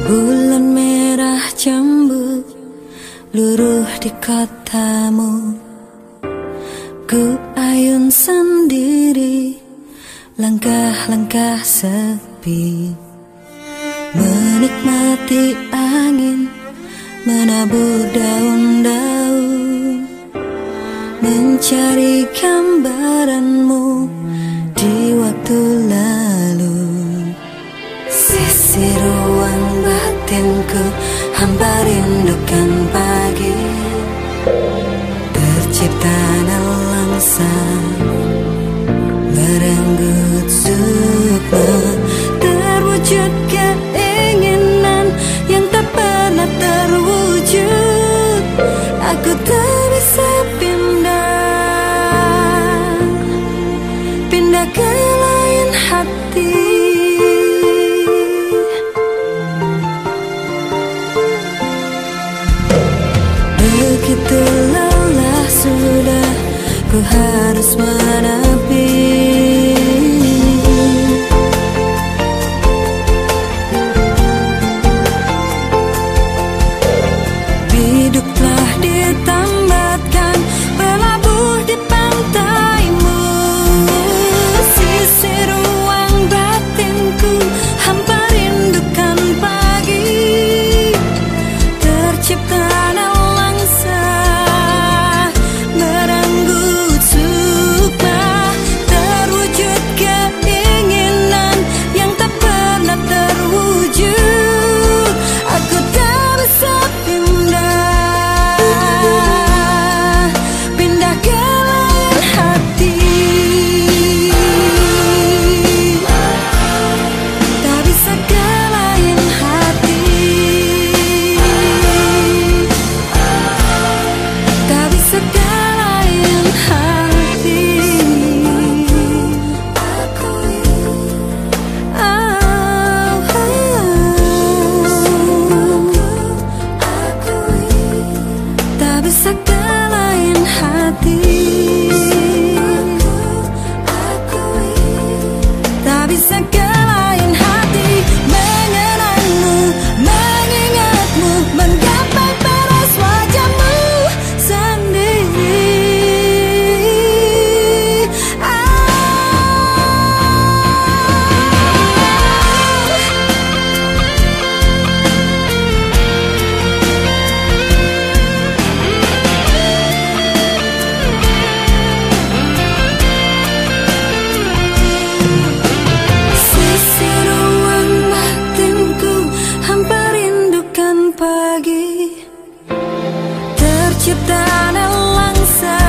Bulan merah cemburu luruh di kotamu. Ku ayun sendiri, langkah-langkah sepi, menikmati angin menabur daun-daun, mencari gambaranmu di waktu lalu. Sisi ruang batinku hampa rindukan pagi, tercipta nelangsa merenggut sukma, terwujud keinginan yang tak pernah terwujud. Aku tak bisa pindah ke lain hati. Begitu lelah sudah, ku harus menepi. Biduk telah ditambatkan, berlabuh di pantaimu. Sisi ruang batinku hampa rindukan pagi, tercipta nelangsa merenggut sukma, terwujud keinginan yang tak pernah terwujud. Aku tak bisa pindah ke lain hati. Tak bisa ke lain hati. Tak bisa ke lain hati. Tak bisa ke lain hati. Tak bisa ke lain hati. Mengenangmu, mengingatmu, menggapai paras wajahmu sendiri. Sisi ruang batinku hampa rindukan pagi, tercipta nelangsa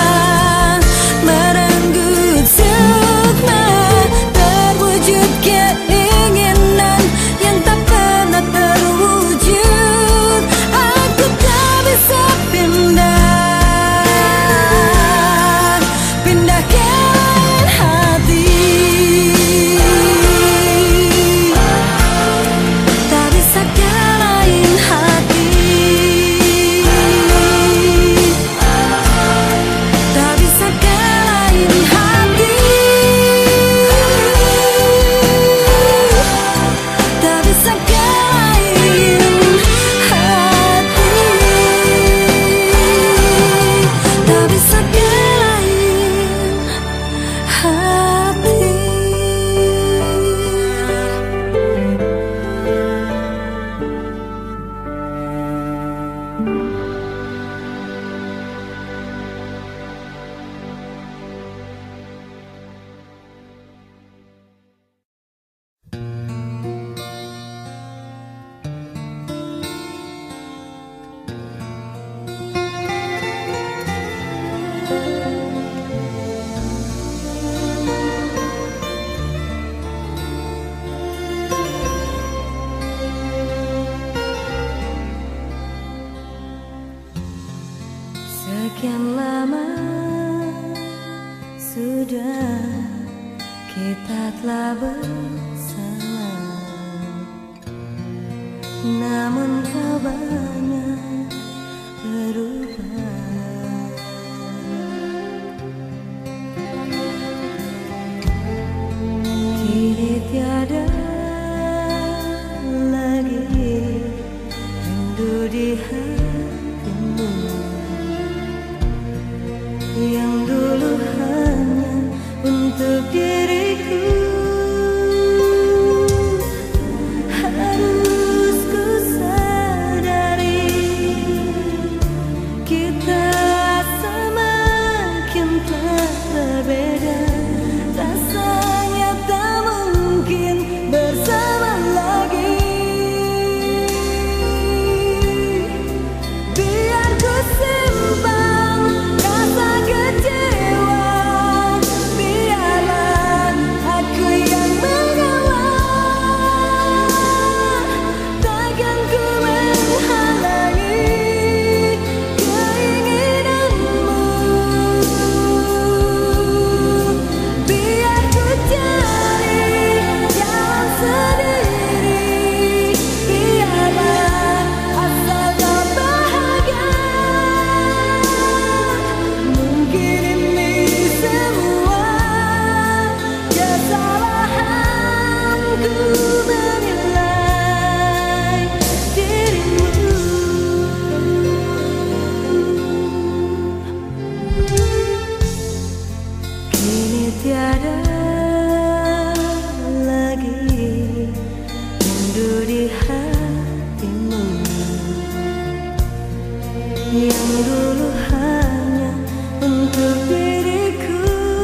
merenggut sukma, terwujud keinginan yang tak pernah terwujud. Aku tak bisa pindah ke lain hati. Tak bisa ke lain hati. Tak bisa ke lain hati. Tak bisa ke lain hati. Tak bisa ke lain hati. Sekian lama sudah kita telah bersama, namun kau banyak berubah. Kini tiada lagi yang dulu hanya untuk diriku.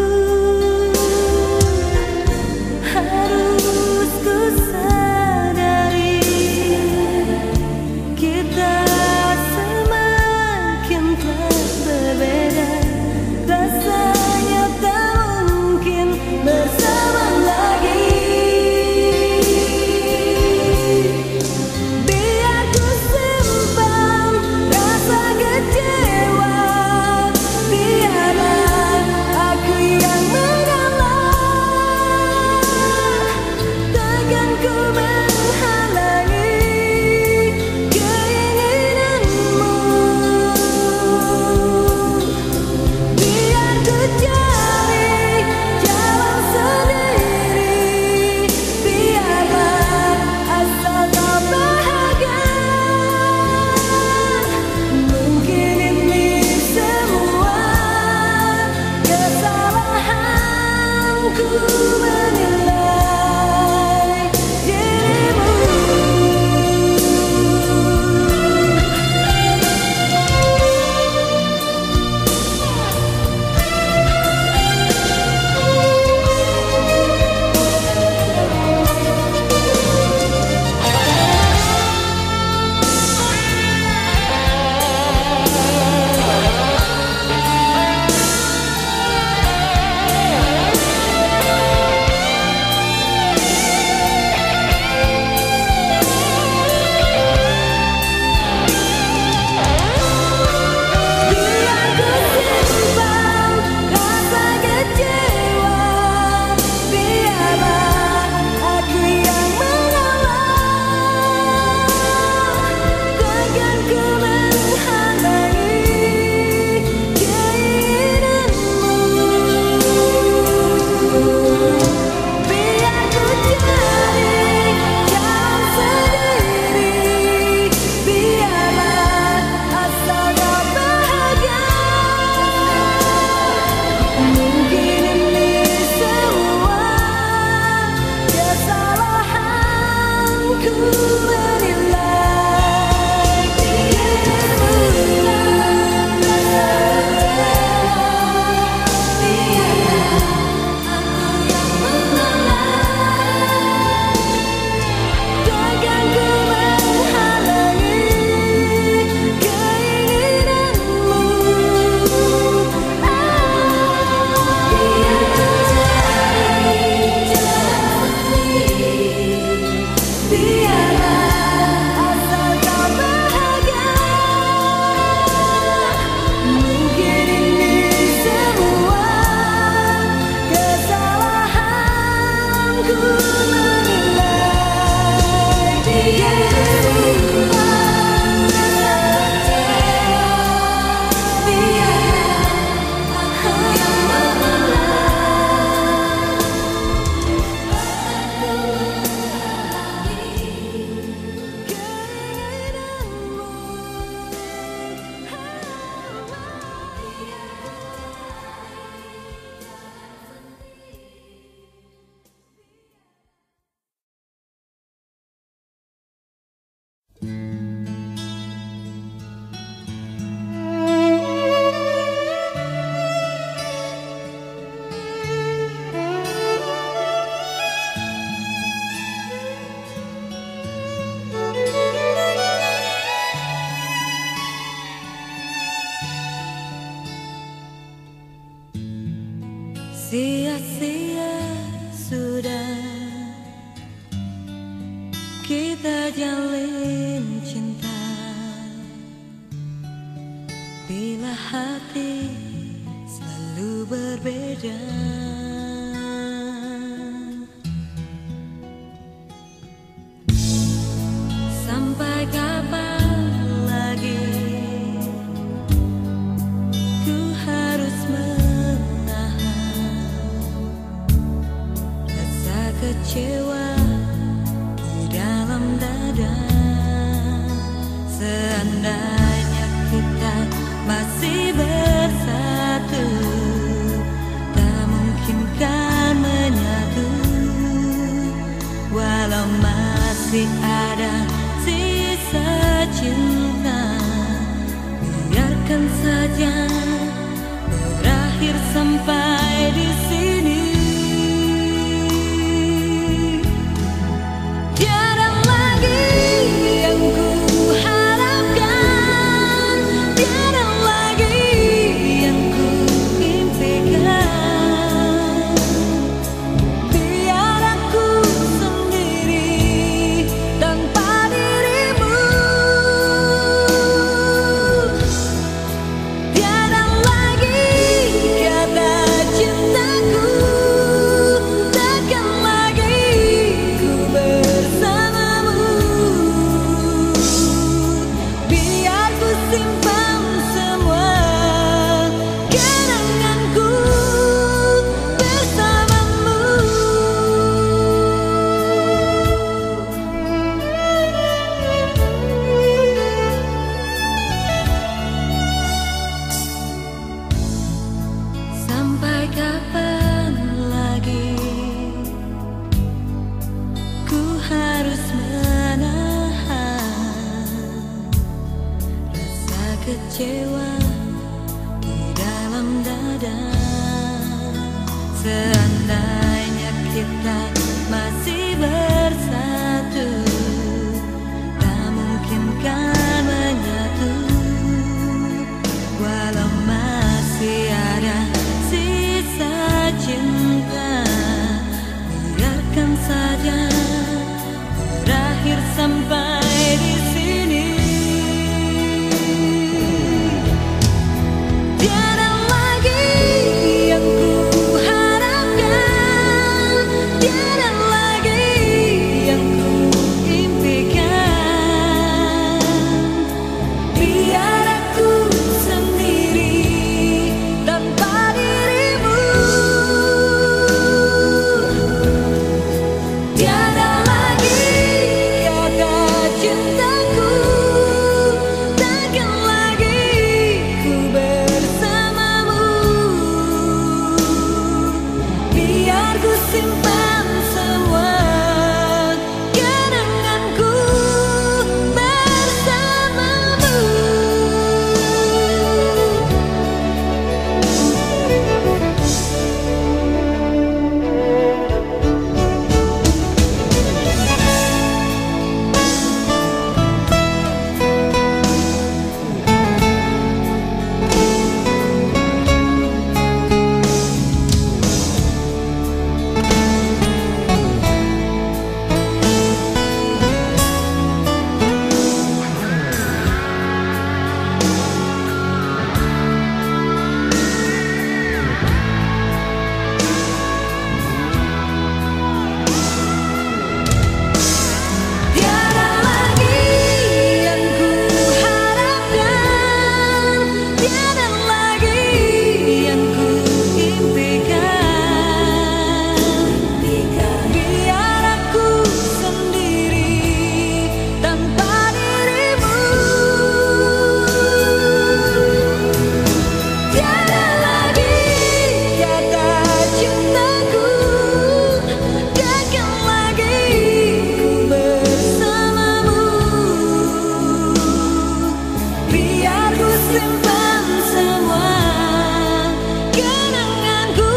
Harus ku sadari kita semakin telah berbeda. Rasanya tak mungkin bersama lagi. Biar ku simpan rasa kecewa, biarlah aku yang mengalah. Takkan ku menghalangi keinginanmu. Biar ku cari jalan sendiri, biarlah asal kau bahagia. Mungkin ini semua kesalahanku menilai dirimu. Biar ku simpan rasa kecewa, biarlah aku yang mengalah. Takkan ku menghalangi keinginanmu. Biar ku cari jalan sendiri, biarlah asal kau bahagia. Mungkin ini semua kesalahanku menilai dirimu. Biarlah aku yang mengalah. Takkan ku menghalangi keinginanmu. Biar ku cari jalan sendiri, biarlah asal kau bahagia. Mungkin ini semua kesalahanku menilai dirimu. Biarlah aku yang mengalah. Sia-sia sudah kita jalin cinta, bila hati selalu berbeda. Sampai kapan lagi ku harus kecewa di dalam dada. Seandainya kita masih bersatu, tak mungkin kan menyatu. Walau masih ada sisa cinta, biar kecewa di dalam dada. Seandainya kita masih bersatu, tak mungkin kan menyatu. Walau masih ada sisa cinta, biarkan saja berakhir sampai di sini. Tiada lagi yang ku harapkan, tiada lagi yang ku impikan. Biar aku sendiri tanpa dirimu. Tiada lagi kata cintaku, takkan lagi ku bersamamu. Biar ku simpan semua kenanganku bersamamu. Tiada lagi yang ku harapkan, tiada lagi yang ku impikan. Biar aku sendiri tanpa dirimu. Tiada lagi kata cintaku, takkan lagi ku bersamamu. Biar ku simpan semua kenanganku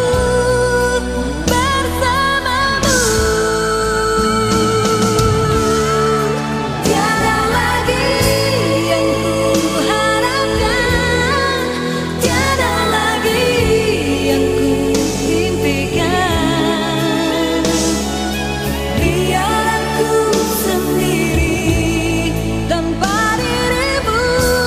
bersamamu. Tiada lagi yang ku harapkan, tiada lagi yang ku impikan. Biar aku sendiri tanpa dirimu.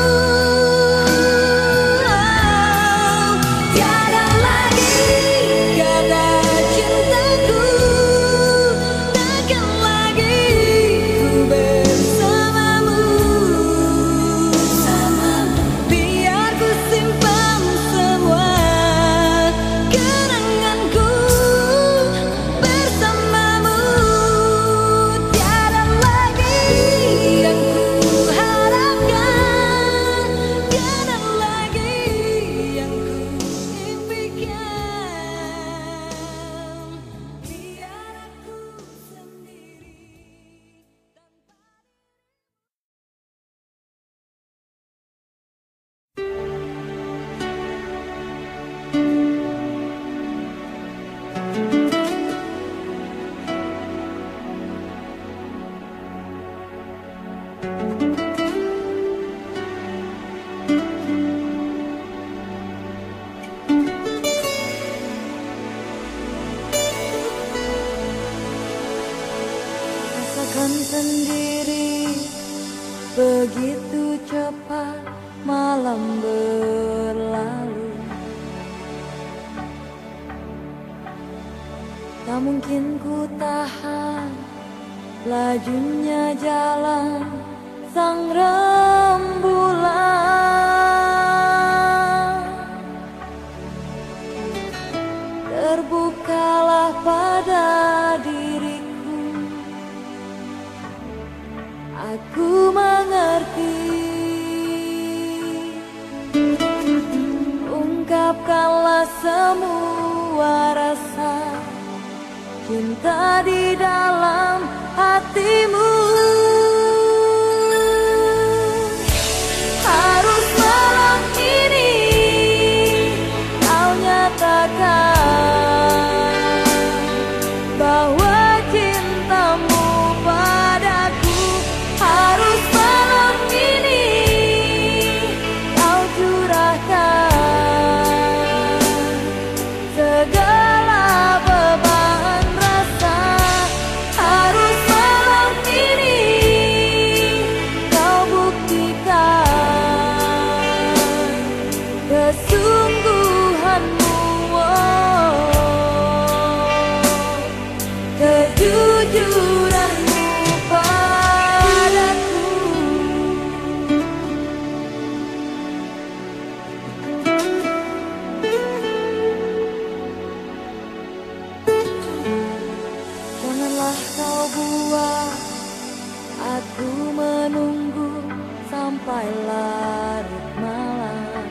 Tiada lagi kata cintaku, takkan lagi ku bersamamu. Biar ku simpan semua kenanganku bersamamu. Tiada lagi yang ku harapkan, tiada lagi yang ku impikan. Biar aku sendiri tanpa. Rasakan sendiri begitu cepat malam berlalu. Tak mungkin ku tahan lajunya jalan sang rembulan. Terbukalah pada diriku, aku mengerti. Ungkapkanlah semua rasa cinta di dalam hatimu. Harus larut malam.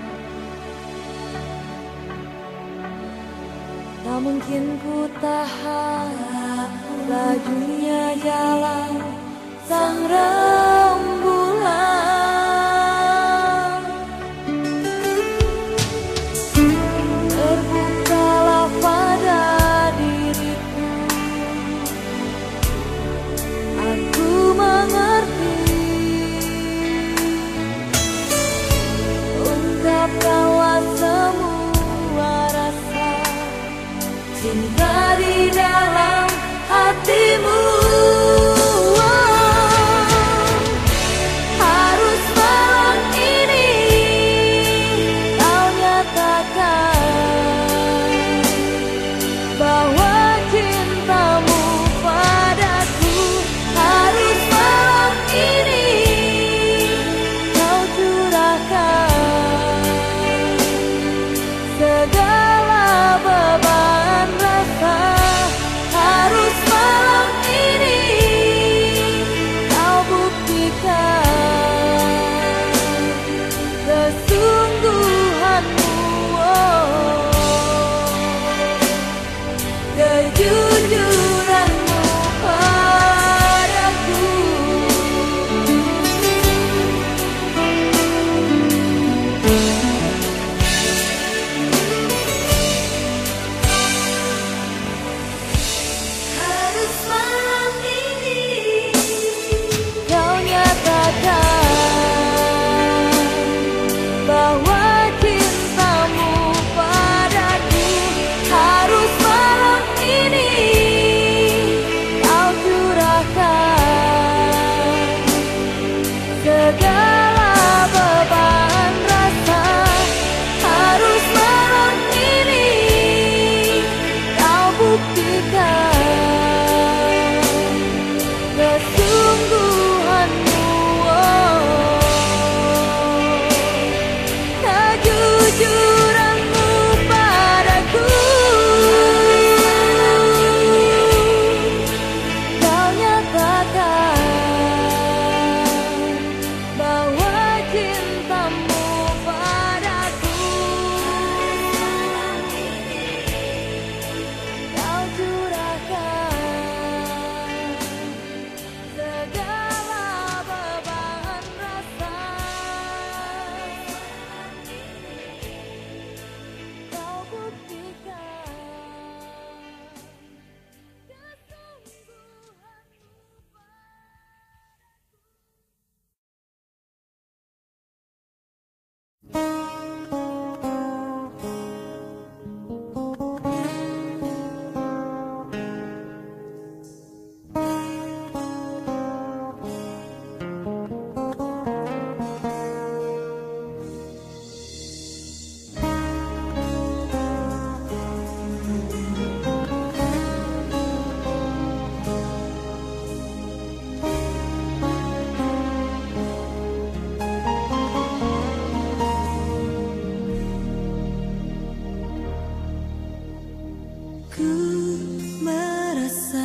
Tak mungkin ku tahan lajunya jalan sang rembulan. Terbukalah pada diriku, aku mengerti. Ungkapkanlah semua rasa cinta di dalam hatimu. Harus malam ini kau nyatakan bahwa cintamu padaku. Harus malam ini kau curahkan segala beban rasa. Harus malam ini kau buktikan kesungguhanmu, kejujuranmu padaku. Harus malam ini kau nyatakan bahwa cintamu padaku. Harus malam ini kau curahkan segala beban rasa. Harus malam ini kau buktikan kesungguhanmu, kejujuranmu padaku. Kau nyatakan bahwa cintamu padaku. Kau curahkan segala beban rasa. Kau buktikan ku merasa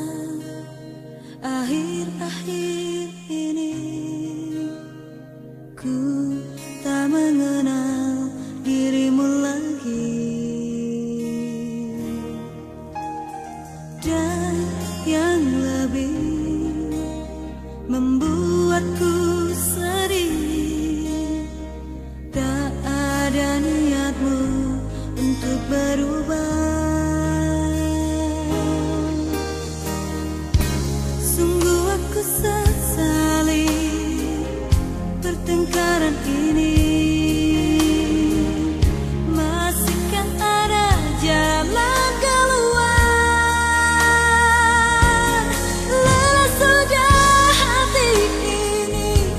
akhir-akhir ini ku tak mengenal dirimu lagi. Dan yang lebih membuatku sedih, tak ada niatmu untuk berubah. Sungguh aku sesali pertengkaran ini. Masihkah ada jalan keluar? Lelah sudah hati ini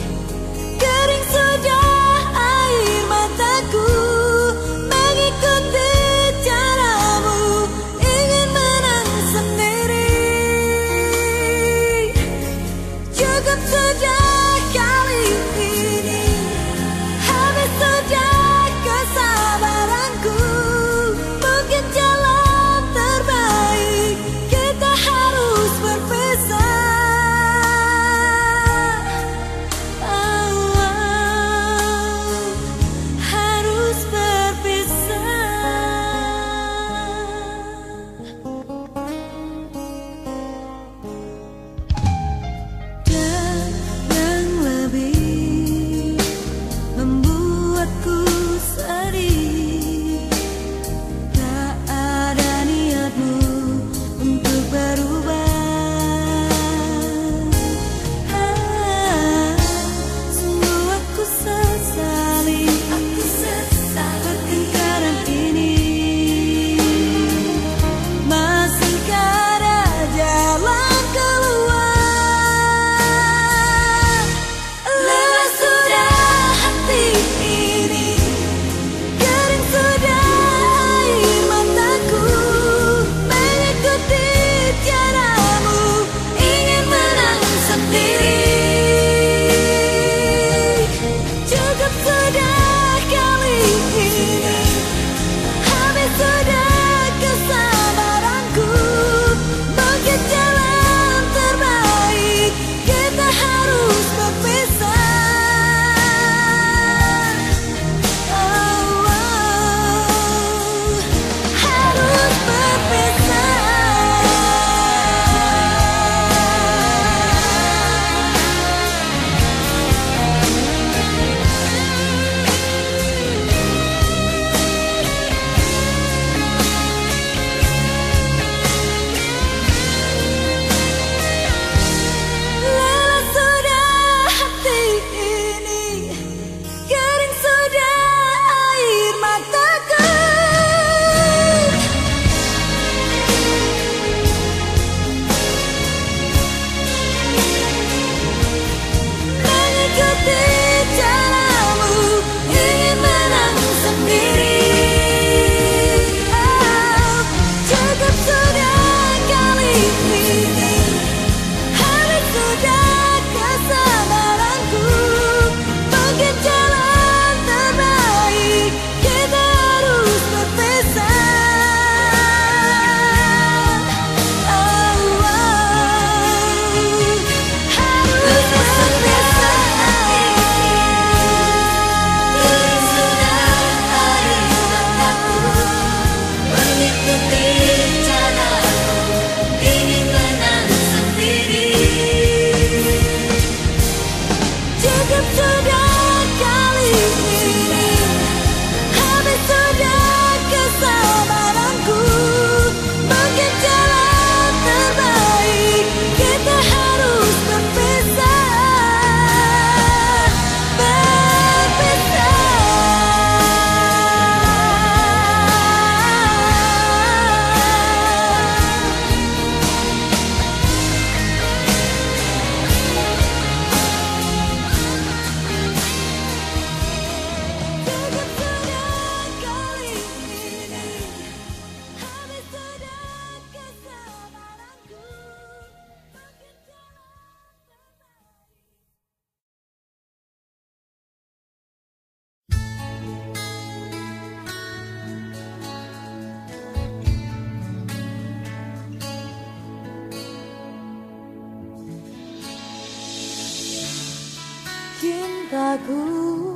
Cukup sudah kali ini, habis sudah kesabaranku. Mungkin jalan terbaik kita harus berpisah. Cintaku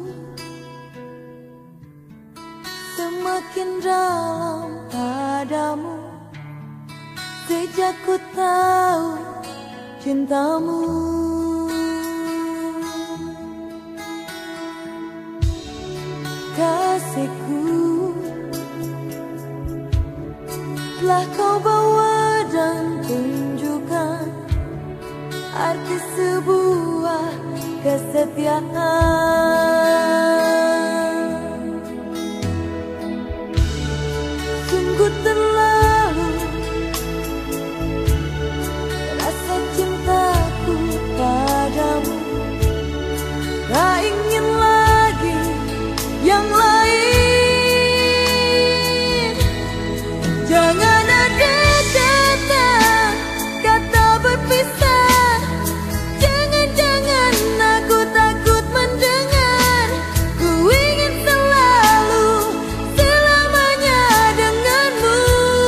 semakin dalam padamu sejak ku tahu cintamu. Kasihku telah kau bawa dan tunjukkan arti sebuah kesetiaan. Sungguh terlalu rasa cintaku padamu, tak ingin lagi yang lain. Jangan ada kata, kata berpisah. Jangan-jangan aku takut mendengar. Ku ingin selalu selamanya denganmu.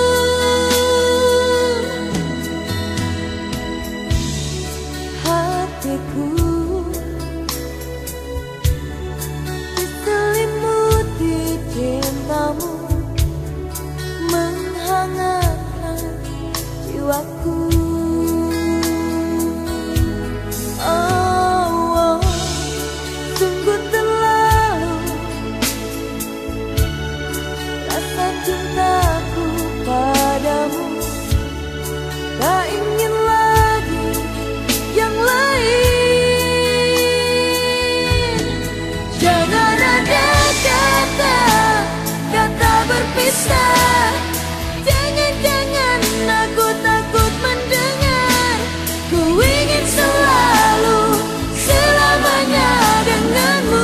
Hatiku diselimuti cintamu, menghangatkan jiwaku. Oh, sungguh terlalu rasa cintaku padamu, tak ingin lagi yang lain. Jangan ada kata, kata berpisah. Jangan-jangan aku takut mendengar. Ku ingin selalu selamanya denganmu.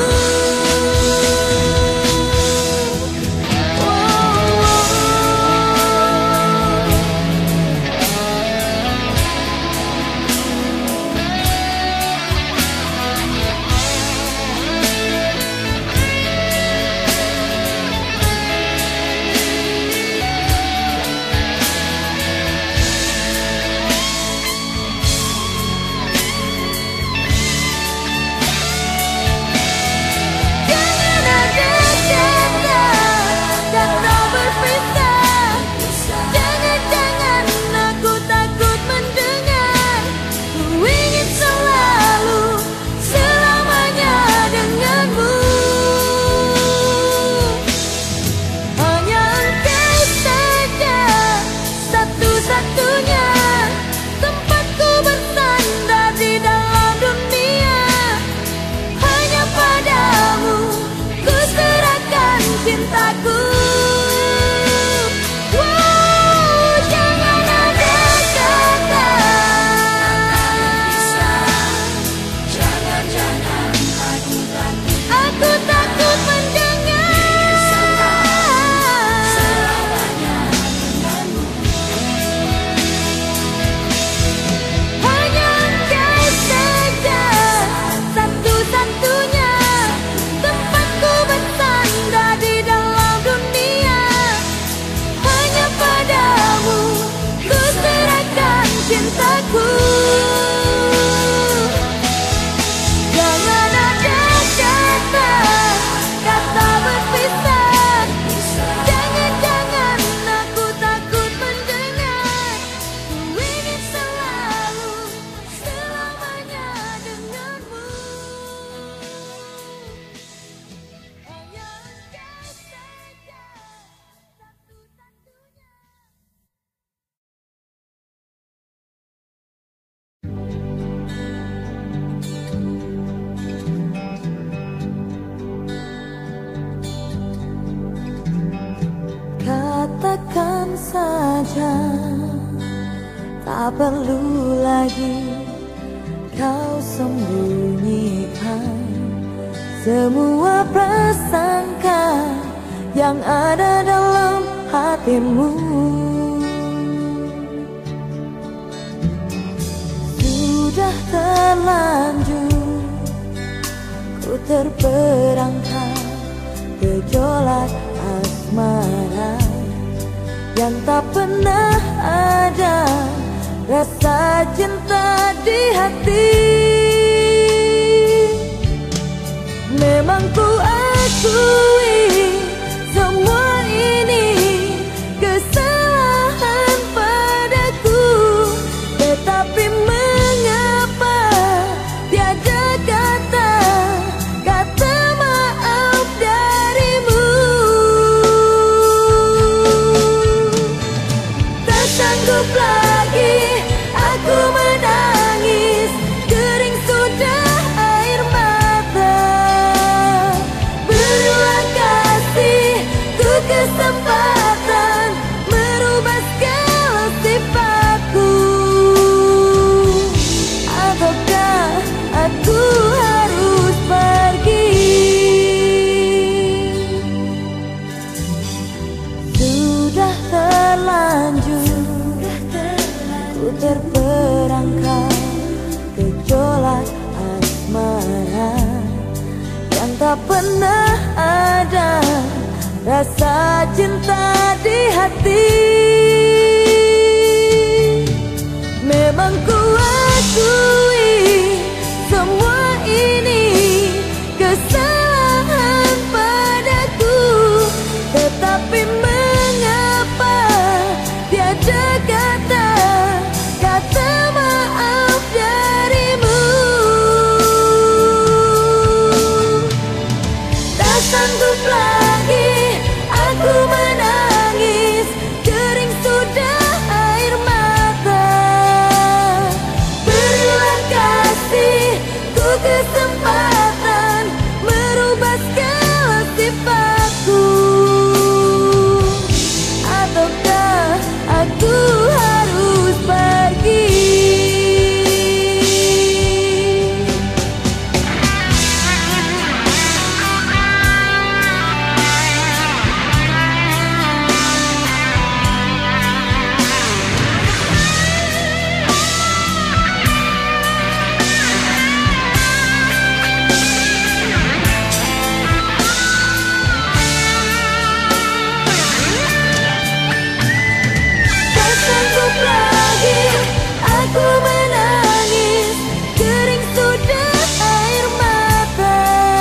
Satu-satunya tempatku bersandar di dalam dunia. saja, tak perlu lagi kau sembunyikan semua prasangka yang ada dalam hatimu. Sudah terlanjur ku terperangkap gejolak asmara yang tak pernah ada rasa cinta di hati. Memang ku akui semua ini kesalahan padaku, tetapi mengapa tiada kata maaf darimu. Tak sanggup lagi aku menangis, kering sudah air mata. Berilah kasihku kesempatan merubah segala sifatku, ataukah aku harus pergi? Sudah terlanjur ku terperangkap gejolak asmara yang tak pernah ada rasa cinta di hati. Memang ku akui semua ini kesalahan padaku, tetapi mengapa tiada kata maaf darimu. Tak sanggup lagi aku menangis, kering sudah air mata. Berilah kasihku kesempatan merubah segala sifatku, ataukah aku harus pergi? Tak sanggup lagi aku menangis, kering sudah air mata.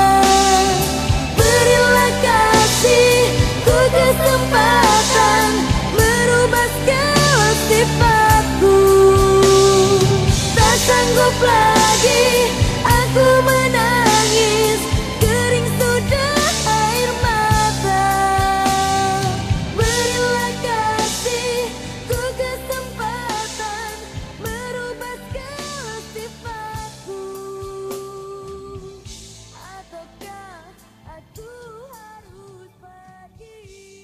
Berilah kasihku kesempatan merubah segala sifatku. Tak sanggup lagi aku menangis, kering sudah air mata. Berilah kasihku kesempatan merubah segala sifatku, ataukah aku harus pergi?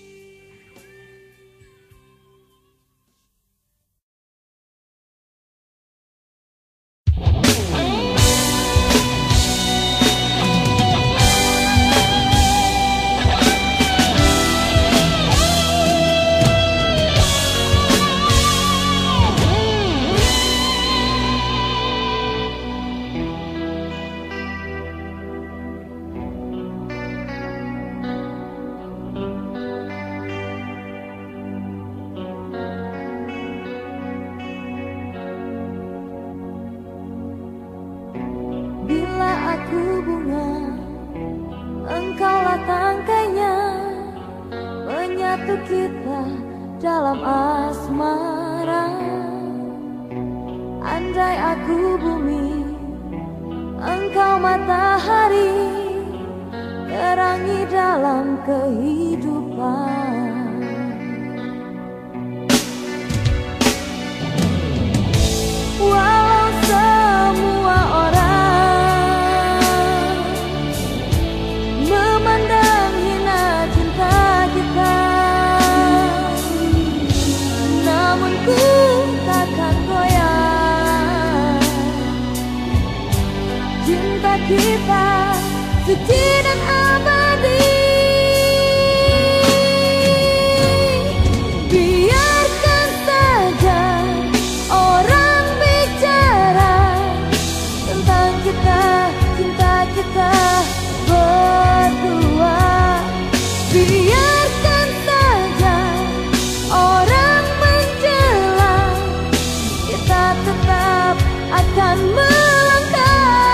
Bila aku bunga, engkaulah tangkainya, menyatu kita dalam asmara. Andai aku bumi, engkau matahari, terangi dalam kehidupan. Walau semua orang memandang hina cinta kita, kita suci dan abadi. Biarkan saja orang bicara tentang kita, cinta kita berdua. Biarkan saja orang mencela, kita tetap akan melangkah.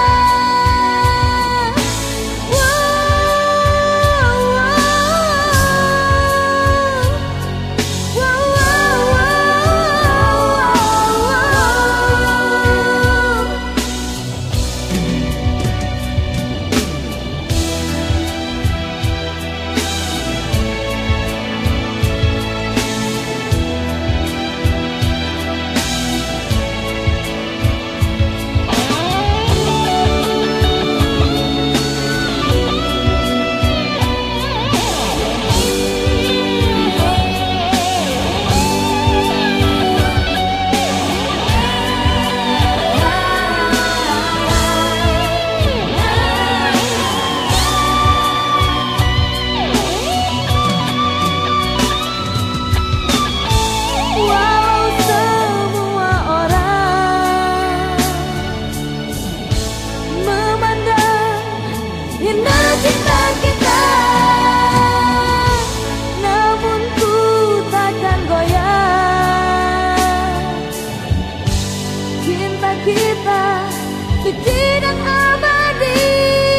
Kita suci dan abadi.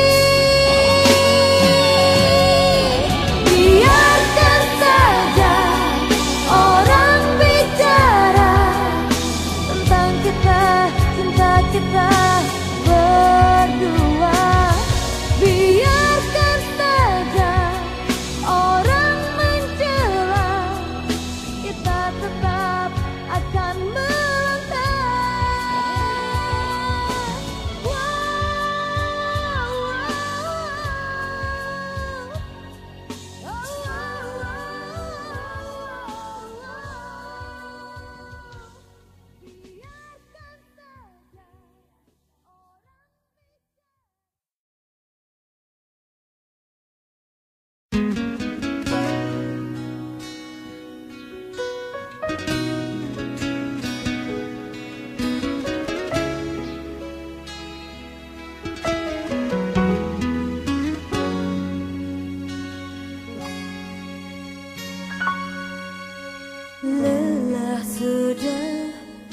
Biarkan saja orang bicara tentang kita, cinta kita berdua. Biarkan saja orang mencela, kita tetap akan melangkah. Lelah sudah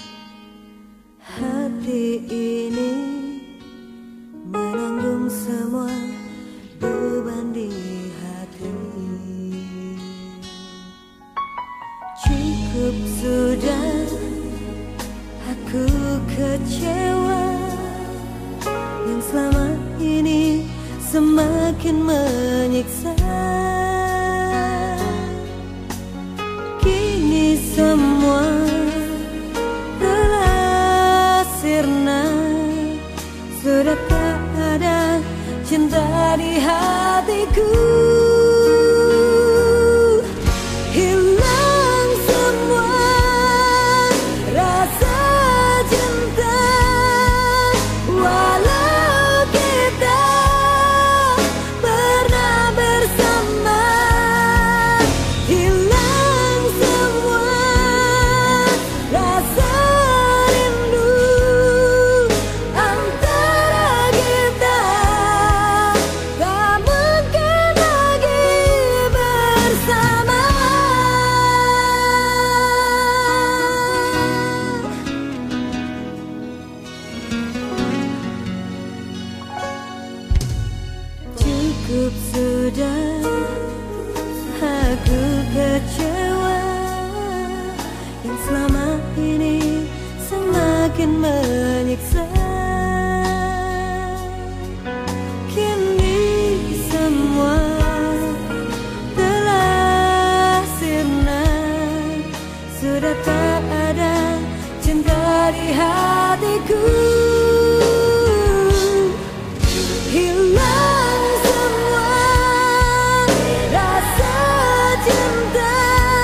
hati ini menanggung semua beban di hati. Cukup sudah aku kecewa yang selama ini semakin menyiksa. Semua telah sirna, sudah tak ada cinta di hatiku. Hilang semua rasa cinta, walau kita pernah bersama. Cukup sudah aku kecewa yang selama ini semakin menyiksa. Kini semua telah sirna, sudah tak ada cinta di hatiku. Hilang semua rasa cinta.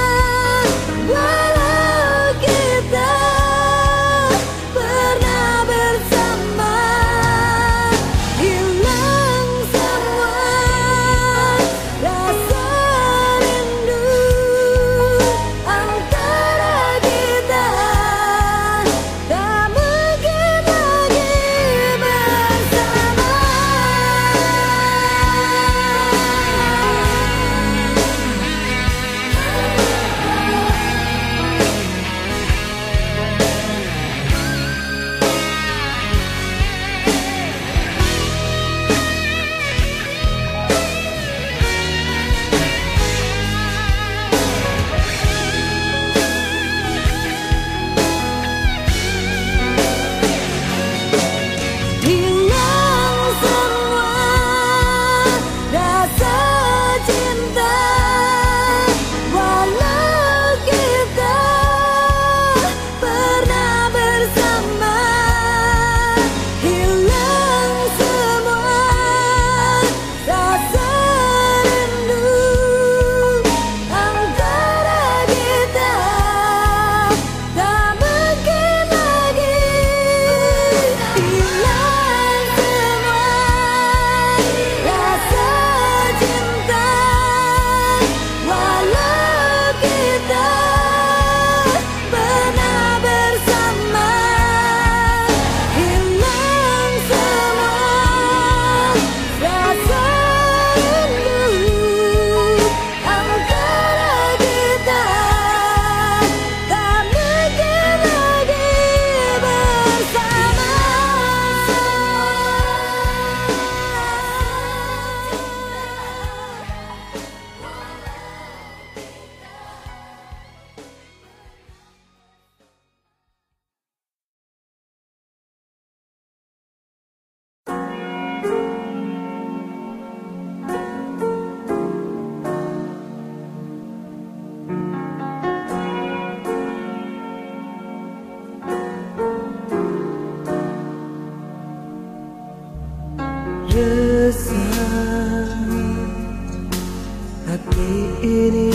ini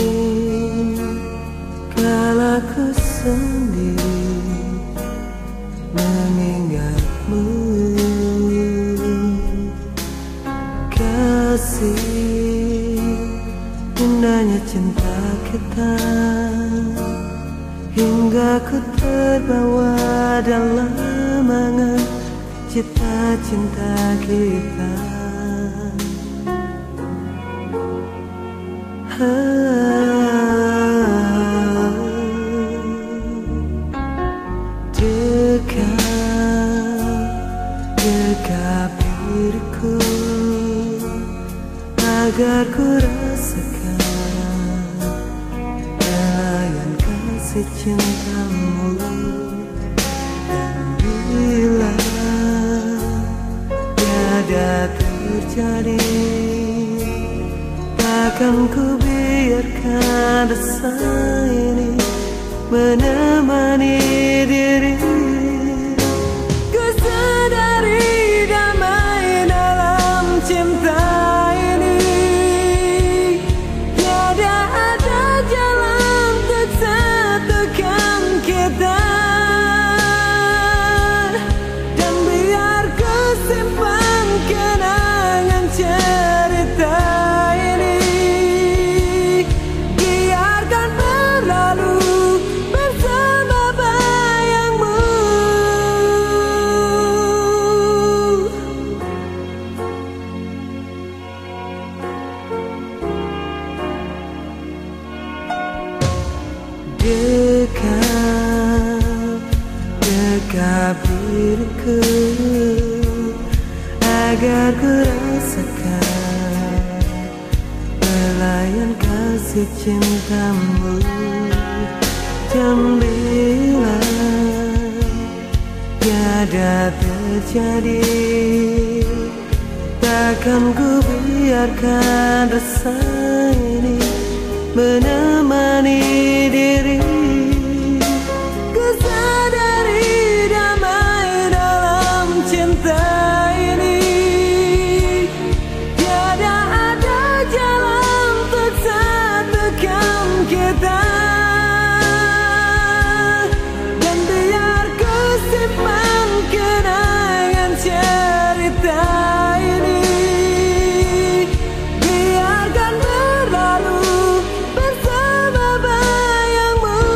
kala ku sendiri mengingatmu. Kasih, indahnya cinta kita hingga ku terbawa dalam angan cita-cinta kita. Dekap diriku agar ku rasakan belayan kasih cintamu. Dan bila tiada terjadi, takkan ku biarkan rasa ini menemani diri. Ku sadari damai dalam cinta ini, tiada ada jalan untuk satukan kita. Dan biar ku simpan kenangan cerita ini, biarkan berlalu bersama bayangmu. Dekap diriku agar ku rasakan belayan kasih cintamu. Dan bila tiada terjadi, takkan ku biarkan rasa ini menemani diri. Ku sadari damai dalam cinta ini, tiada ada jalan untuk satukan kita. Dan biar ku simpan kenangan cerita ini, biarkan berlalu bersama bayangmu.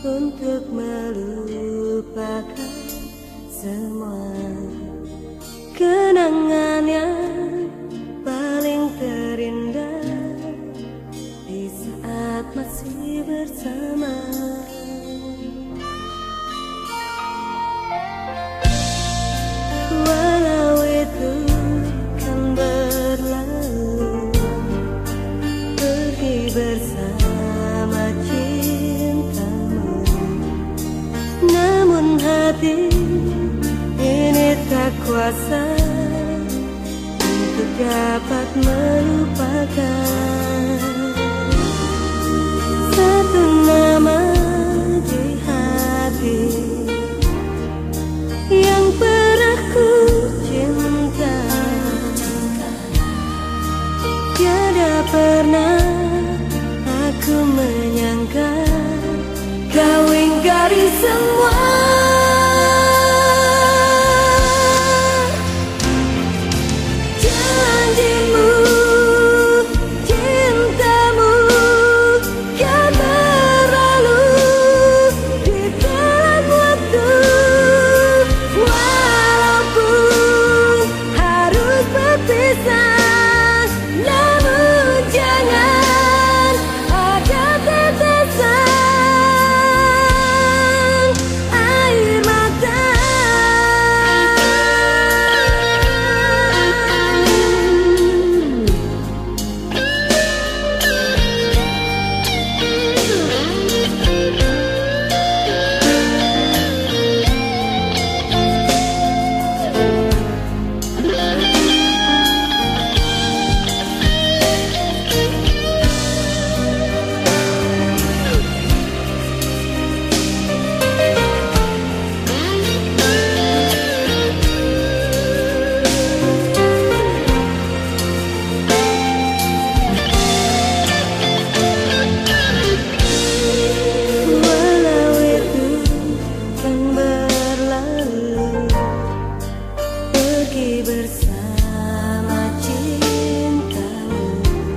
untuk melupakan semua kenangan yang paling terindah di saat masih bersama. Walau itu kan berlalu, pergi bersama cintamu, namun hati ini tak kuasa untuk dapat melupakan satu nama di hati yang pernah ku cinta. Tiada pernah aku menyangka kau ingkari semua janjimu, cintamu yang berlalu di dalam waktu. Walaupun harus berpisah, namun jangan ada tetesan air mata. Walau itu kan berlalu, pergi bersama cintamu,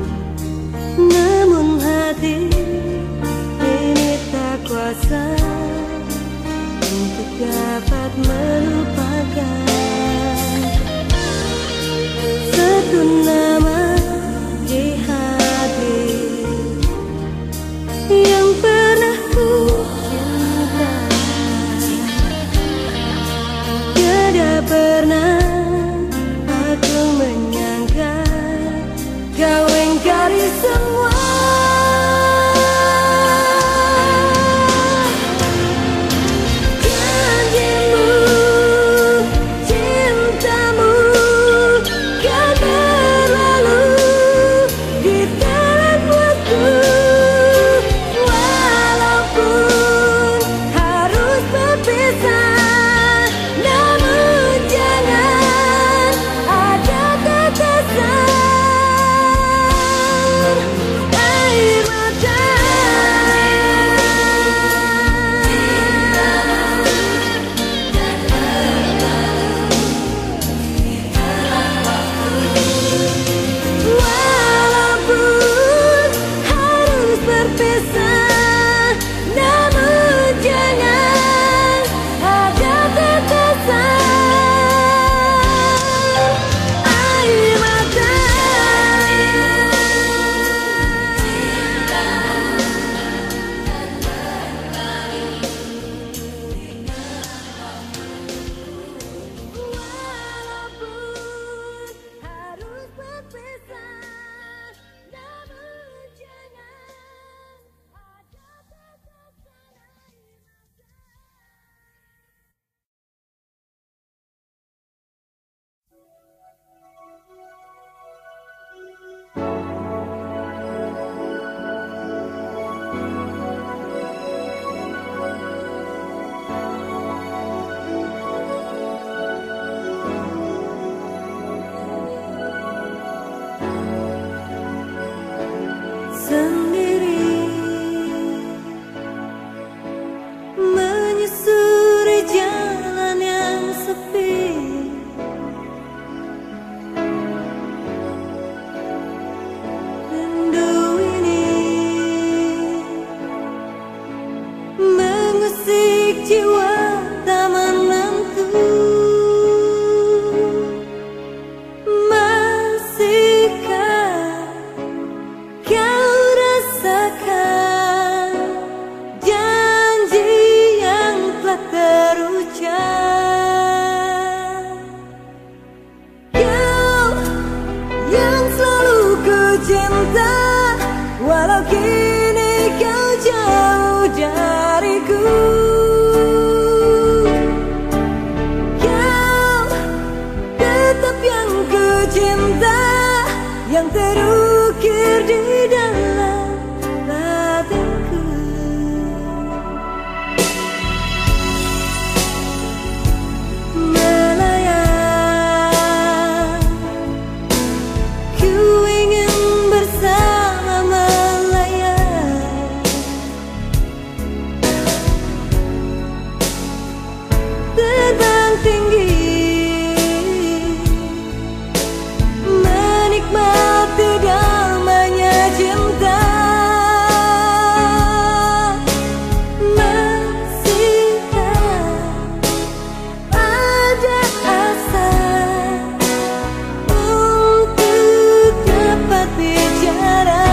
namun hati ini tak kuasa untuk dapat melupakan satu nama di hati yang pernah ku cinta. Tiada pernah aku menyangka kau ingkari semua janjimu, jiwa tak menentu. Masihkah kau rasakan janji yang telah terucap? Kau yang selalu ku cinta, walau kini kau jauh dariku. Kau tetap yang ku cinta, yang terukir di dalam batinku. Melayang, ku ingin bersama melayang, terbang tinggi, menikmati damainya cinta. Masihkah ada asa untuk dapat bicara?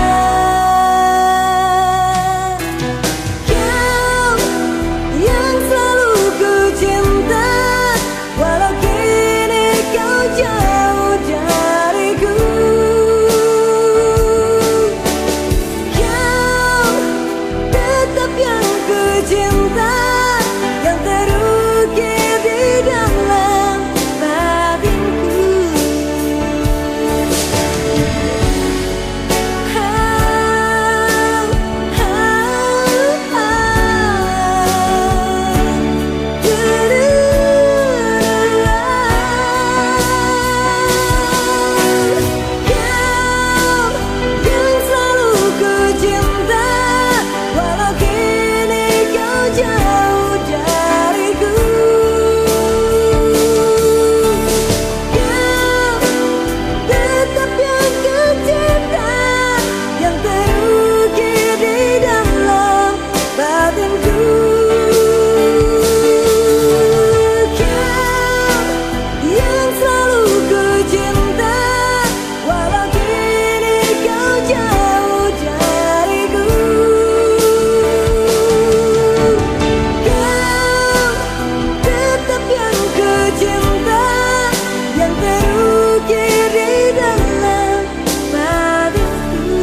Kau yang selalu ku cinta, walau kini kau jauh dariku. Kau tetap yang ku cinta, yang terukir di dalam batinku. Kau yang selalu ku cinta, walau kini kau jauh dariku. Kau tetap yang ku cinta, yang terukir di dalam batinku. Kau yang selalu ku cinta, walau kini kau jauh dariku. Kau tetap yang ku cinta, yang terukir di dalam batinku.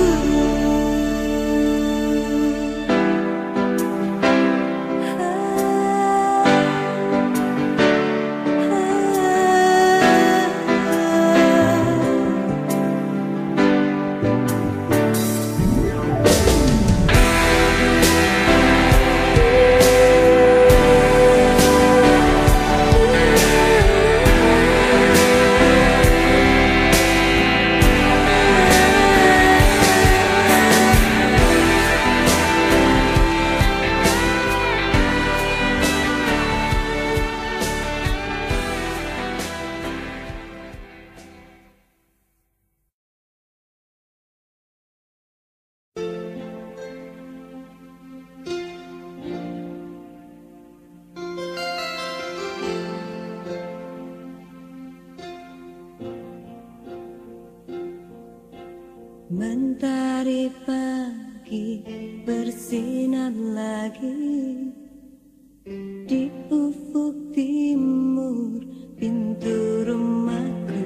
Mentari pagi bersinar lagi di ufuk timur pintu rumahku.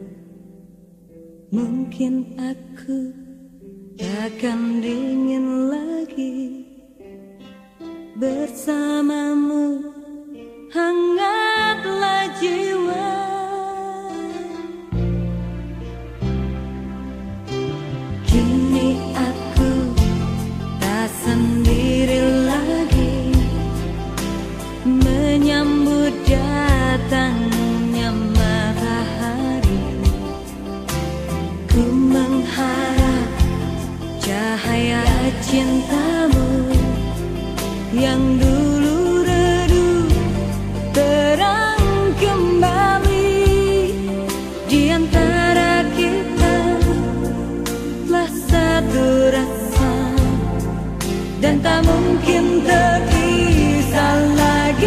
Mungkin aku takkan dingin lagi bersamamu, hangatlah jiwa. Kini aku tak sendiri lagi menyambut datangnya matahari. Ku mengharap cahaya cintamu yang dulu redup terang kembali. Di antara kita telah satu rasa dan tak mungkin terpisah lagi.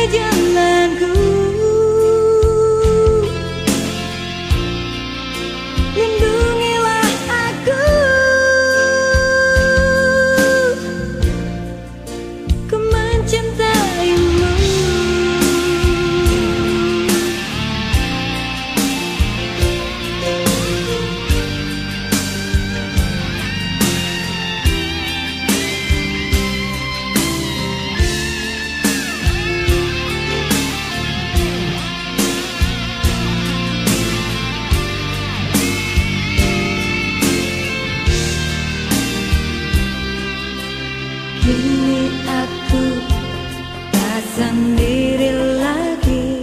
jalanku. Lindungilah aku, ku mencintaimu. Kini aku tak sendiri lagi,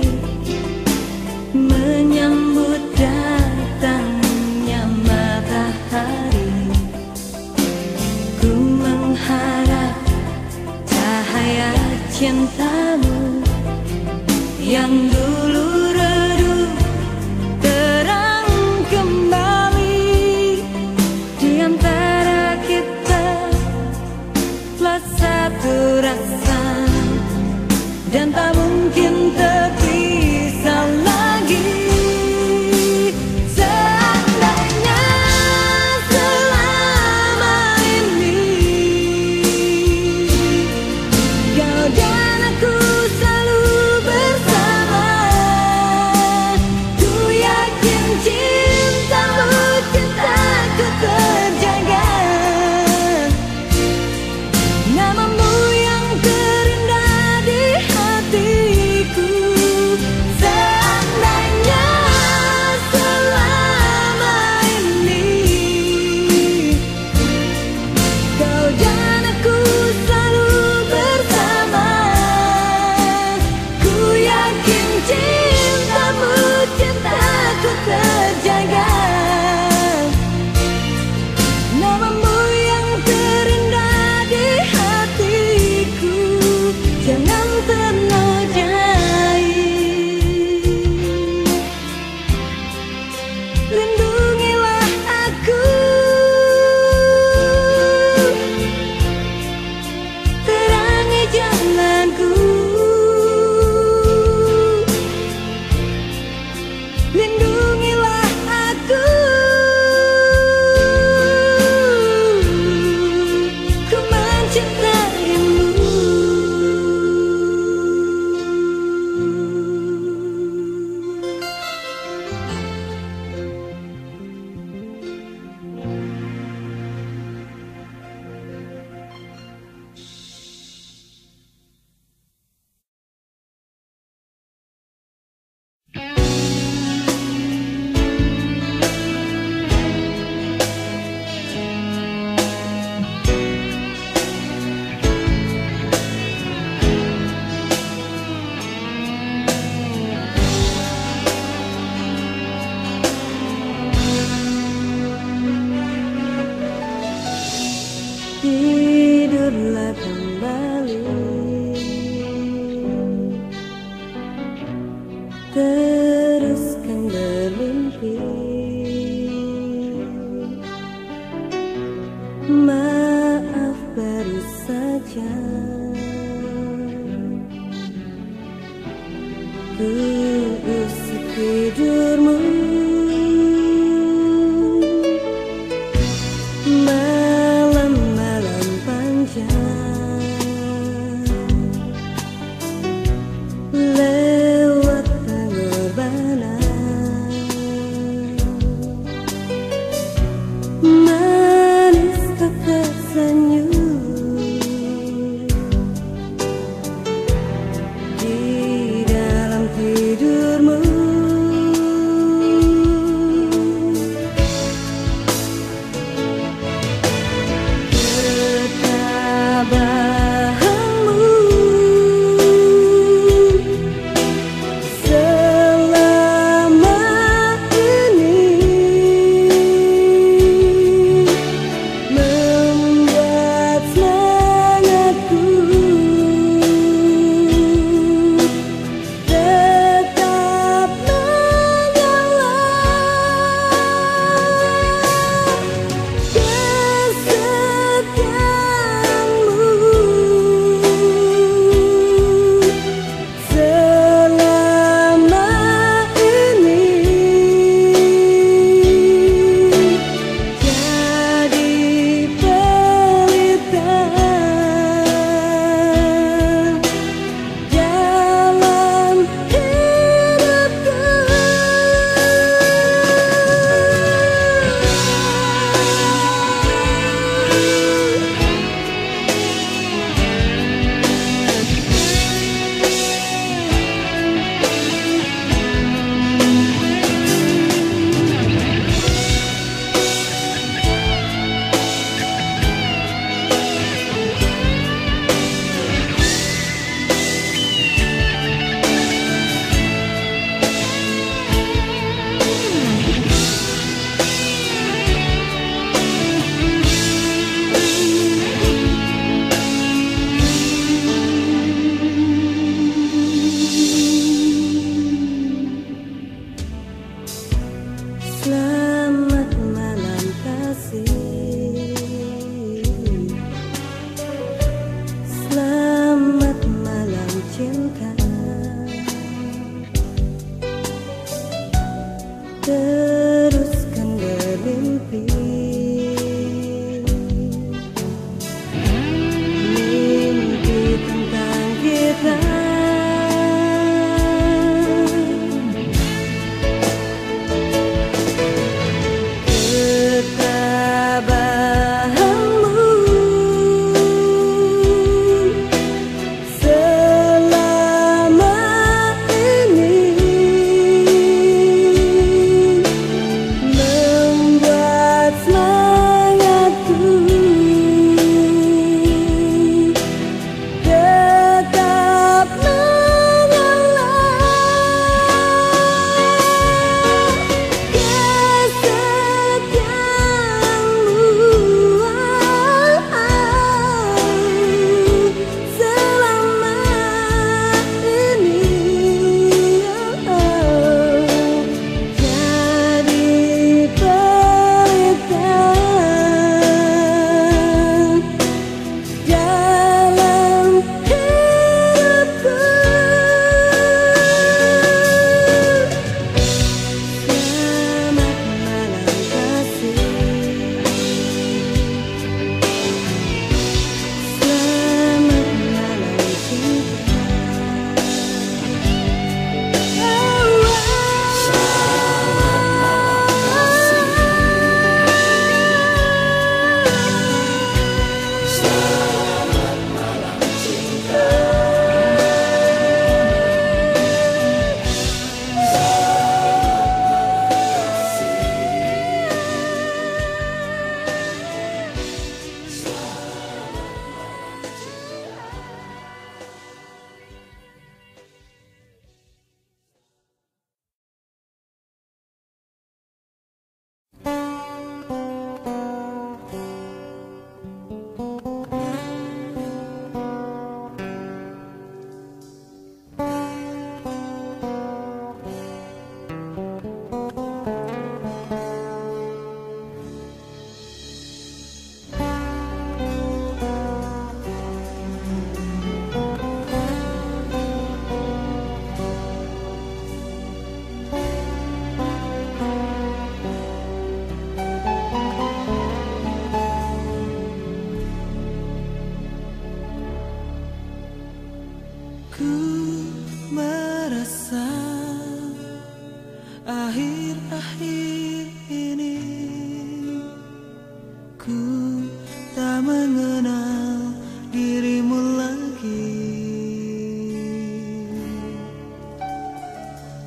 menyambut datangnya matahari. Ku mengharap cahaya cintamu yang dulu redup terang kembali. Di antara kita satu rasa dan tak mungkin terpisah lagi. Seandainya selama ini kau dan aku selalu bersama, ku yakin cintamu, cintaku terjaga. Namamu yang terindah di hatiku. Seandainya selama ini kau dan aku selalu bersama, ku yakin cintamu, cintaku terjaga. Namamu yang terindah di hatiku, jangan ternodai. Lindungilah aku, terangi jalanku. Lindungilah aku, ku mencintaimu. Tidurlah kembali, teruskan bermimpi. Maaf baru saja ku usik tidurmu. Malam-malam panjang lewat pengorbanan, manis kau tersenyum di dalam tidurmu.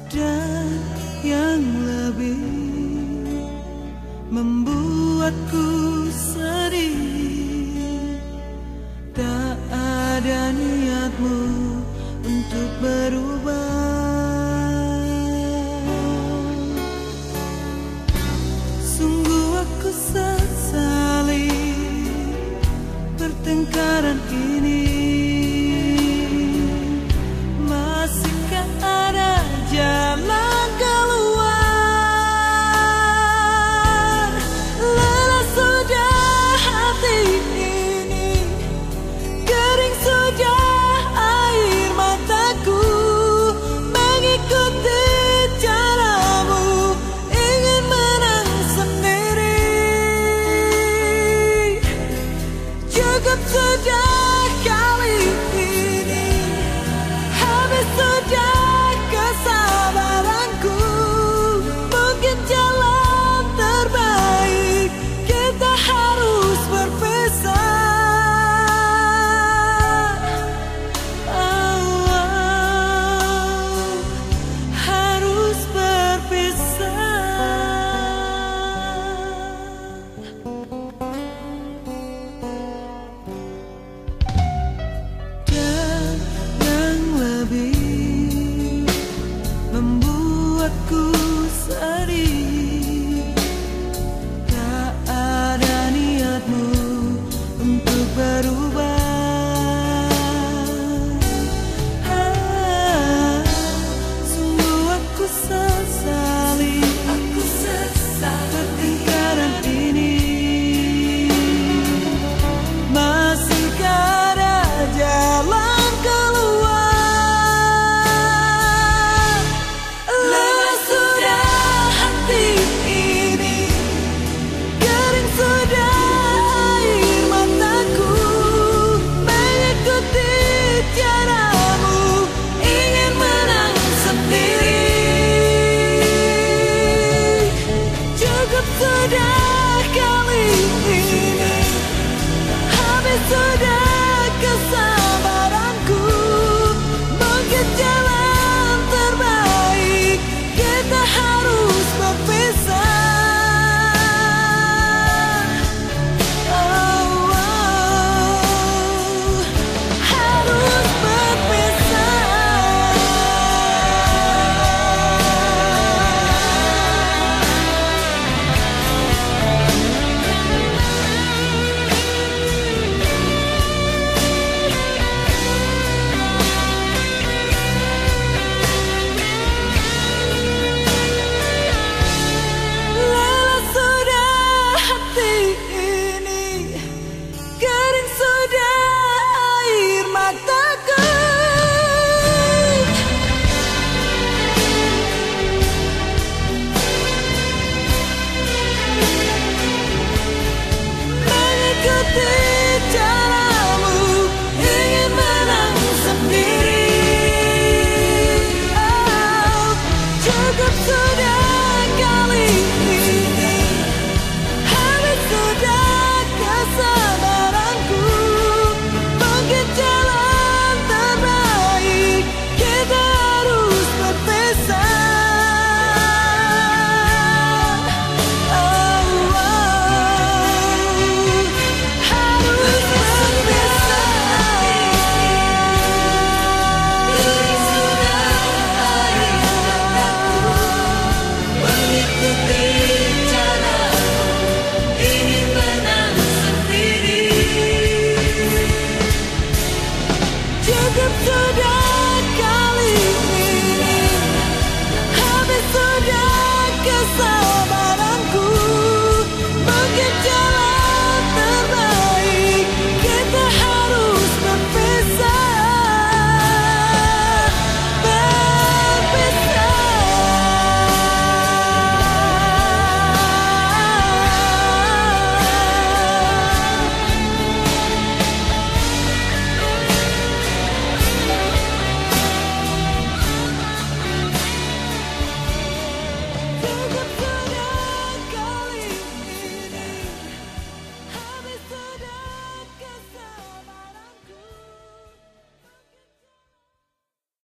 dan yang lebih membuatku sedih.